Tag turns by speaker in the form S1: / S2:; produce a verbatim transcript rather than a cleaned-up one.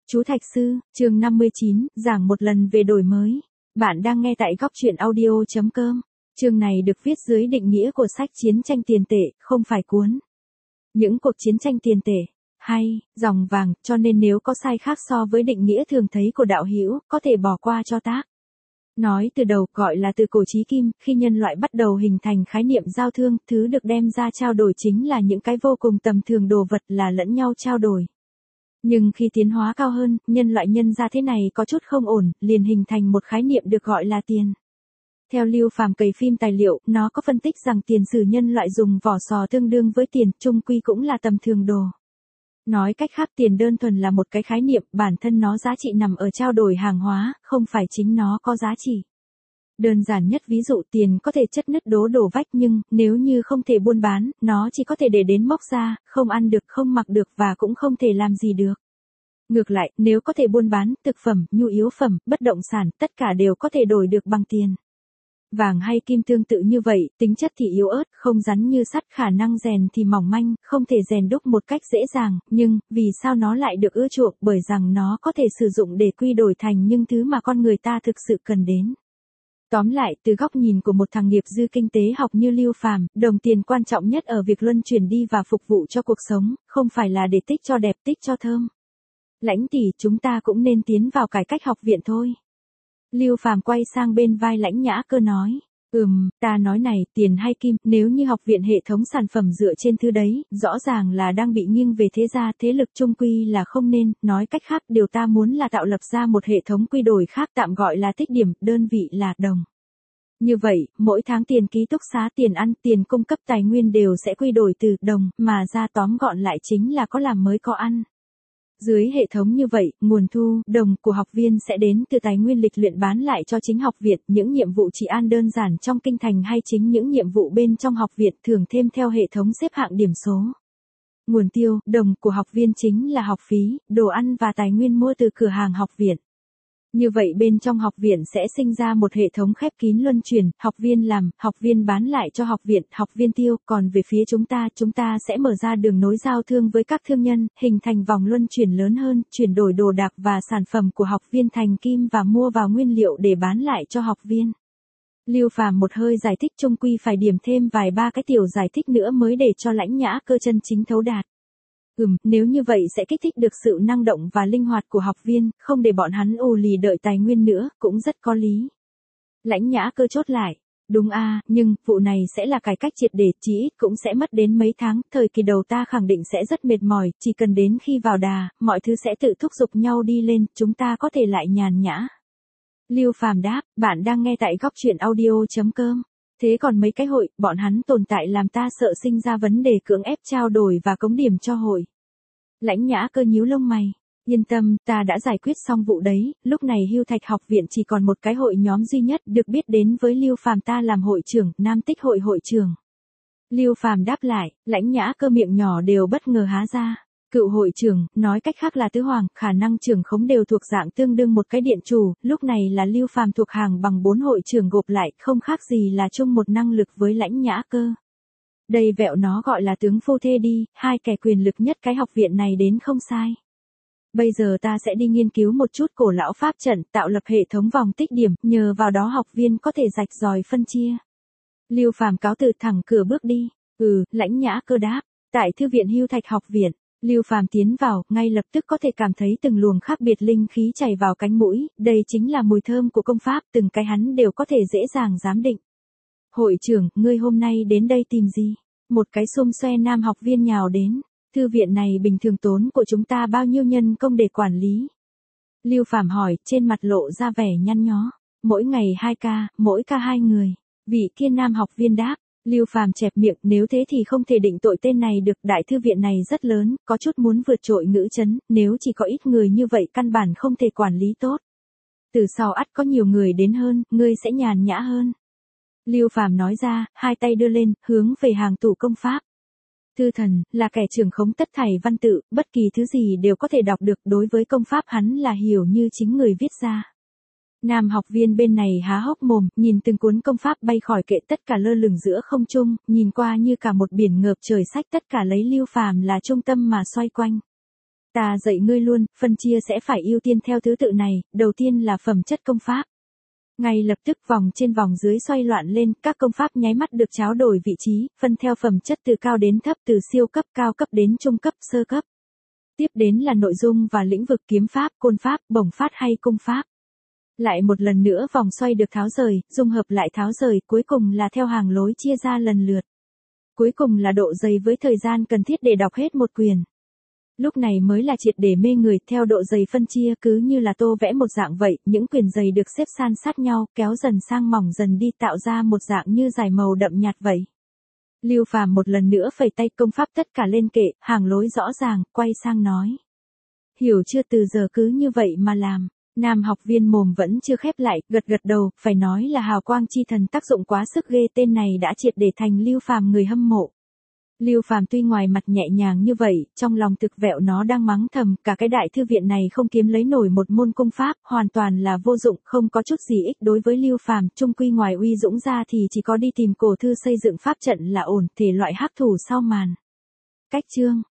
S1: Chú Thạch Sư, chương năm mươi chín, giảng một lần về đổi mới. Bạn đang nghe tại góc truyện audio chấm com. Chương này được viết dưới định nghĩa của sách Chiến tranh tiền tệ, không phải cuốn Những cuộc chiến tranh tiền tệ, hay, dòng vàng, cho nên nếu có sai khác so với định nghĩa thường thấy của đạo hữu, có thể bỏ qua cho tác. Nói từ đầu, gọi là từ cổ chí kim, khi nhân loại bắt đầu hình thành khái niệm giao thương, thứ được đem ra trao đổi chính là những cái vô cùng tầm thường đồ vật là lẫn nhau trao đổi. Nhưng khi tiến hóa cao hơn, nhân loại nhân ra thế này có chút không ổn, liền hình thành một khái niệm được gọi là tiền. Theo Lưu Phàm cày phim tài liệu, nó có phân tích rằng tiền sử nhân loại dùng vỏ sò tương đương với tiền, chung quy cũng là tầm thường đồ. Nói cách khác, tiền đơn thuần là một cái khái niệm, bản thân nó giá trị nằm ở trao đổi hàng hóa, không phải chính nó có giá trị. Đơn giản nhất ví dụ, tiền có thể chất nứt đố đổ vách, nhưng nếu như không thể buôn bán, nó chỉ có thể để đến móc ra, không ăn được, không mặc được và cũng không thể làm gì được. Ngược lại, nếu có thể buôn bán, thực phẩm, nhu yếu phẩm, bất động sản, tất cả đều có thể đổi được bằng tiền. Vàng hay kim tương tự như vậy, tính chất thì yếu ớt, không rắn như sắt, khả năng rèn thì mỏng manh, không thể rèn đúc một cách dễ dàng, nhưng, vì sao nó lại được ưa chuộng? Bởi rằng nó có thể sử dụng để quy đổi thành những thứ mà con người ta thực sự cần đến. Tóm lại, từ góc nhìn của một thằng nghiệp dư kinh tế học như Lưu Phàm, đồng tiền quan trọng nhất ở việc luân chuyển đi và phục vụ cho cuộc sống, không phải là để tích cho đẹp, tích cho thơm. Lãnh tỷ, chúng ta cũng nên tiến vào cải cách học viện thôi. Lưu Phàm quay sang bên vai Lãnh Nhã Cơ nói, ừm, ta nói này, tiền hay kim, nếu như học viện hệ thống sản phẩm dựa trên thứ đấy, rõ ràng là đang bị nghiêng về thế gia, thế lực chung quy là không nên, nói cách khác, điều ta muốn là tạo lập ra một hệ thống quy đổi khác, tạm gọi là tích điểm, đơn vị là đồng. Như vậy, mỗi tháng tiền ký túc xá, tiền ăn, tiền cung cấp tài nguyên đều sẽ quy đổi từ đồng, mà ra tóm gọn lại chính là có làm mới có ăn. Dưới hệ thống như vậy, nguồn thu, đồng của học viên sẽ đến từ tài nguyên lịch luyện bán lại cho chính học viện, những nhiệm vụ trị an đơn giản trong kinh thành hay chính những nhiệm vụ bên trong học viện thường thêm theo hệ thống xếp hạng điểm số. Nguồn tiêu, đồng của học viên chính là học phí, đồ ăn và tài nguyên mua từ cửa hàng học viện. Như vậy bên trong học viện sẽ sinh ra một hệ thống khép kín luân chuyển, học viên làm, học viên bán lại cho học viện, học viên tiêu, còn về phía chúng ta, chúng ta sẽ mở ra đường nối giao thương với các thương nhân, hình thành vòng luân chuyển lớn hơn, chuyển đổi đồ đạc và sản phẩm của học viên thành kim và mua vào nguyên liệu để bán lại cho học viên. Lưu Phàm một hơi giải thích, chung quy phải điểm thêm vài ba cái tiểu giải thích nữa mới để cho Lãnh Nhã Cơ chân chính thấu đạt. Ừm, nếu như vậy sẽ kích thích được sự năng động và linh hoạt của học viên, không để bọn hắn ù lì đợi tài nguyên nữa, cũng rất có lý. Lãnh Nhã Cơ chốt lại, đúng a, nhưng, vụ này sẽ là cải cách triệt để, chí ít cũng sẽ mất đến mấy tháng, thời kỳ đầu ta khẳng định sẽ rất mệt mỏi, chỉ cần đến khi vào đà, mọi thứ sẽ tự thúc giục nhau đi lên, chúng ta có thể lại nhàn nhã. Lưu Phàm đáp, bạn đang nghe tại góc truyện audio chấm com. Thế còn mấy cái hội, bọn hắn tồn tại làm ta sợ sinh ra vấn đề cưỡng ép trao đổi và cống điểm cho hội. Lãnh Nhã Cơ nhíu lông mày, yên tâm, ta đã giải quyết xong vụ đấy, lúc này Hưu Thạch học viện chỉ còn một cái hội nhóm duy nhất được biết đến với Lưu Phàm, ta làm hội trưởng, Nam Tích hội hội trưởng. Lưu Phàm đáp lại, Lãnh Nhã Cơ miệng nhỏ đều bất ngờ há ra. Cựu hội trưởng, nói cách khác là tứ hoàng, khả năng trưởng khống đều thuộc dạng tương đương một cái điện chủ, lúc này là Lưu Phàm thuộc hàng bằng bốn hội trưởng gộp lại, không khác gì là chung một năng lực với Lãnh Nhã Cơ. Đây vẹo nó gọi là tướng phu thê đi, hai kẻ quyền lực nhất cái học viện này đến không sai. Bây giờ ta sẽ đi nghiên cứu một chút cổ lão pháp trận, tạo lập hệ thống vòng tích điểm, nhờ vào đó học viên có thể rạch ròi phân chia. Lưu Phàm cáo từ thẳng cửa bước đi, ừ, Lãnh Nhã Cơ đáp, tại thư viện Hưu Thạch học viện. Lưu Phàm tiến vào, ngay lập tức có thể cảm thấy từng luồng khác biệt linh khí chảy vào cánh mũi, đây chính là mùi thơm của công pháp, từng cái hắn đều có thể dễ dàng giám định. Hội trưởng, ngươi hôm nay đến đây tìm gì? Một cái xum xoe nam học viên nhào đến, thư viện này bình thường tốn của chúng ta bao nhiêu nhân công để quản lý? Lưu Phàm hỏi, trên mặt lộ ra vẻ nhăn nhó, mỗi ngày hai ca, mỗi ca hai người, vị kia nam học viên đáp. Lưu Phàm chẹp miệng, nếu thế thì không thể định tội tên này được, đại thư viện này rất lớn, có chút muốn vượt trội ngữ chấn, nếu chỉ có ít người như vậy căn bản không thể quản lý tốt. Từ sau ắt có nhiều người đến hơn, ngươi sẽ nhàn nhã hơn. Lưu Phàm nói ra, hai tay đưa lên, hướng về hàng tủ công pháp. Thư thần, là kẻ trưởng khống tất thảy văn tự, bất kỳ thứ gì đều có thể đọc được, đối với công pháp hắn là hiểu như chính người viết ra. Nam học viên bên này há hốc mồm, nhìn từng cuốn công pháp bay khỏi kệ tất cả lơ lửng giữa không trung, nhìn qua như cả một biển ngợp trời sách, tất cả lấy Lưu Phàm là trung tâm mà xoay quanh. Ta dạy ngươi luôn, phân chia sẽ phải ưu tiên theo thứ tự này, đầu tiên là phẩm chất công pháp. Ngay lập tức vòng trên vòng dưới xoay loạn lên, các công pháp nháy mắt được tráo đổi vị trí, phân theo phẩm chất từ cao đến thấp, từ siêu cấp cao cấp đến trung cấp, sơ cấp. Tiếp đến là nội dung và lĩnh vực kiếm pháp, côn pháp, bổng phát hay cung pháp. Lại một lần nữa vòng xoay được tháo rời, dung hợp lại tháo rời, cuối cùng là theo hàng lối chia ra lần lượt. Cuối cùng là độ dày với thời gian cần thiết để đọc hết một quyển. Lúc này mới là triệt để mê người, theo độ dày phân chia cứ như là tô vẽ một dạng vậy, những quyển dày được xếp san sát nhau, kéo dần sang mỏng dần đi tạo ra một dạng như giải màu đậm nhạt vậy. Lưu Phàm một lần nữa phẩy tay, công pháp tất cả lên kệ, hàng lối rõ ràng, quay sang nói. Hiểu chưa, từ giờ cứ như vậy mà làm. Nam học viên mồm vẫn chưa khép lại, gật gật đầu, phải nói là hào quang chi thần tác dụng quá sức ghê, tên này đã triệt để thành Lưu Phàm người hâm mộ. Lưu Phàm tuy ngoài mặt nhẹ nhàng như vậy, trong lòng thực vẹo nó đang mắng thầm, cả cái đại thư viện này không kiếm lấy nổi một môn công pháp, hoàn toàn là vô dụng, không có chút gì ích đối với Lưu Phàm, chung quy ngoài uy dũng ra thì chỉ có đi tìm cổ thư xây dựng pháp trận là ổn, thể loại hắc thủ sau màn. Cách chương